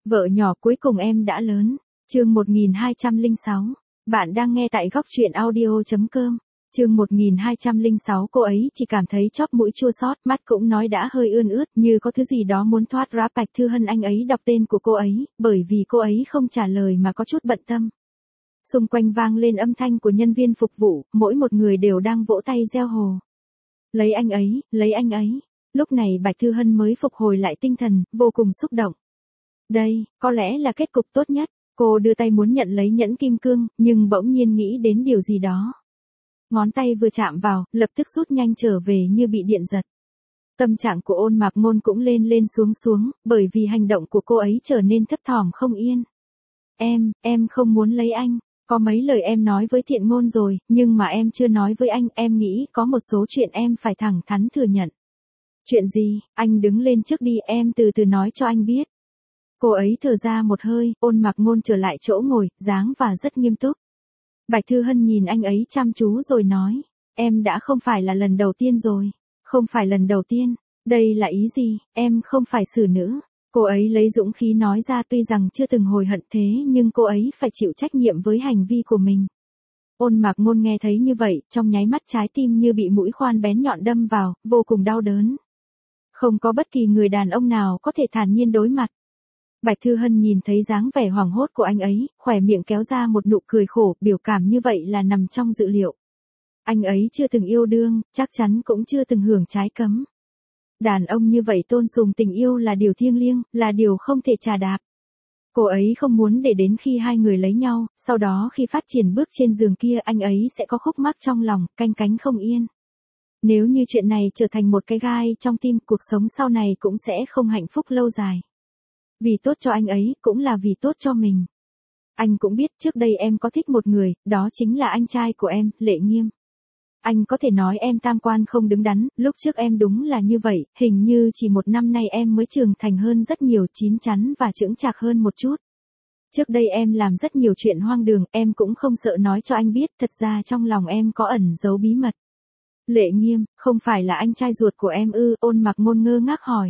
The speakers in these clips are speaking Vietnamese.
Vợ nhỏ cuối cùng em đã lớn. Chương 1206. Bạn đang nghe tại góc truyện audio.com. Chương 1206. Cô ấy chỉ cảm thấy chóp mũi chua xót, mắt cũng nói đã hơi ươn ướt, như có thứ gì đó muốn thoát ra. Bạch Thư Hân anh ấy đọc tên của cô ấy, bởi vì cô ấy không trả lời mà có chút bận tâm. Xung quanh vang lên âm thanh của nhân viên phục vụ, mỗi một người đều đang vỗ tay reo hò. Lấy anh ấy, lấy anh ấy. Lúc này Bạch Thư Hân mới phục hồi lại tinh thần, vô cùng xúc động. Đây, có lẽ là kết cục tốt nhất. Cô đưa tay muốn nhận lấy nhẫn kim cương, nhưng bỗng nhiên nghĩ đến điều gì đó. Ngón tay vừa chạm vào, lập tức rút nhanh trở về như bị điện giật. Tâm trạng của Ôn Mạc Ngôn cũng lên lên xuống xuống, bởi vì hành động của cô ấy trở nên thấp thỏm không yên. Em không muốn lấy anh. Có mấy lời em nói với Thiện Ngôn rồi, nhưng mà em chưa nói với anh, em nghĩ có một số chuyện em phải thẳng thắn thừa nhận. Chuyện gì? Anh đứng lên trước đi, em từ từ nói cho anh biết. Cô ấy thở ra một hơi, Ôn Mạc Ngôn trở lại chỗ ngồi, dáng và rất nghiêm túc. Bạch Thư Hân nhìn anh ấy chăm chú rồi nói, em đã không phải là lần đầu tiên rồi. Không phải lần đầu tiên, đây là ý gì, em không phải xử nữ. Cô ấy lấy dũng khí nói ra, tuy rằng chưa từng hối hận thế nhưng cô ấy phải chịu trách nhiệm với hành vi của mình. Ôn Mạc Ngôn nghe thấy như vậy, trong nháy mắt trái tim như bị mũi khoan bén nhọn đâm vào, vô cùng đau đớn. Không có bất kỳ người đàn ông nào có thể thản nhiên đối mặt. Bạch Thư Hân nhìn thấy dáng vẻ hoảng hốt của anh ấy, khóe miệng kéo ra một nụ cười khổ, biểu cảm như vậy là nằm trong dự liệu. Anh ấy chưa từng yêu đương, chắc chắn cũng chưa từng hưởng trái cấm. Đàn ông như vậy tôn sùng tình yêu là điều thiêng liêng, là điều không thể chà đạp. Cô ấy không muốn để đến khi hai người lấy nhau, sau đó khi phát triển bước trên giường kia anh ấy sẽ có khúc mắc trong lòng, canh cánh không yên. Nếu như chuyện này trở thành một cái gai trong tim, cuộc sống sau này cũng sẽ không hạnh phúc lâu dài. Vì tốt cho anh ấy, cũng là vì tốt cho mình. Anh cũng biết trước đây em có thích một người, đó chính là anh trai của em, Lệ Nghiêm. Anh có thể nói em tam quan không đứng đắn, lúc trước em đúng là như vậy, hình như chỉ một năm nay em mới trưởng thành hơn rất nhiều, chín chắn và chững chạc hơn một chút. Trước đây em làm rất nhiều chuyện hoang đường, em cũng không sợ nói cho anh biết, thật ra trong lòng em có ẩn giấu bí mật. Lệ Nghiêm, không phải là anh trai ruột của em ư? Ôn Mạc Ngôn ngơ ngác hỏi.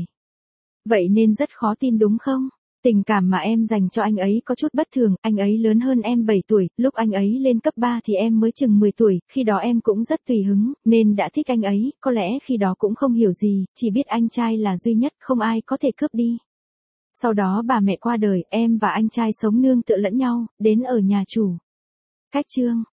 Vậy nên rất khó tin đúng không? Tình cảm mà em dành cho anh ấy có chút bất thường, anh ấy lớn hơn em 7 tuổi, lúc anh ấy lên cấp 3 thì em mới chừng 10 tuổi, khi đó em cũng rất tùy hứng, nên đã thích anh ấy, có lẽ khi đó cũng không hiểu gì, chỉ biết anh trai là duy nhất, không ai có thể cướp đi. Sau đó bà mẹ qua đời, em và anh trai sống nương tựa lẫn nhau, đến ở nhà chủ. Cách chương.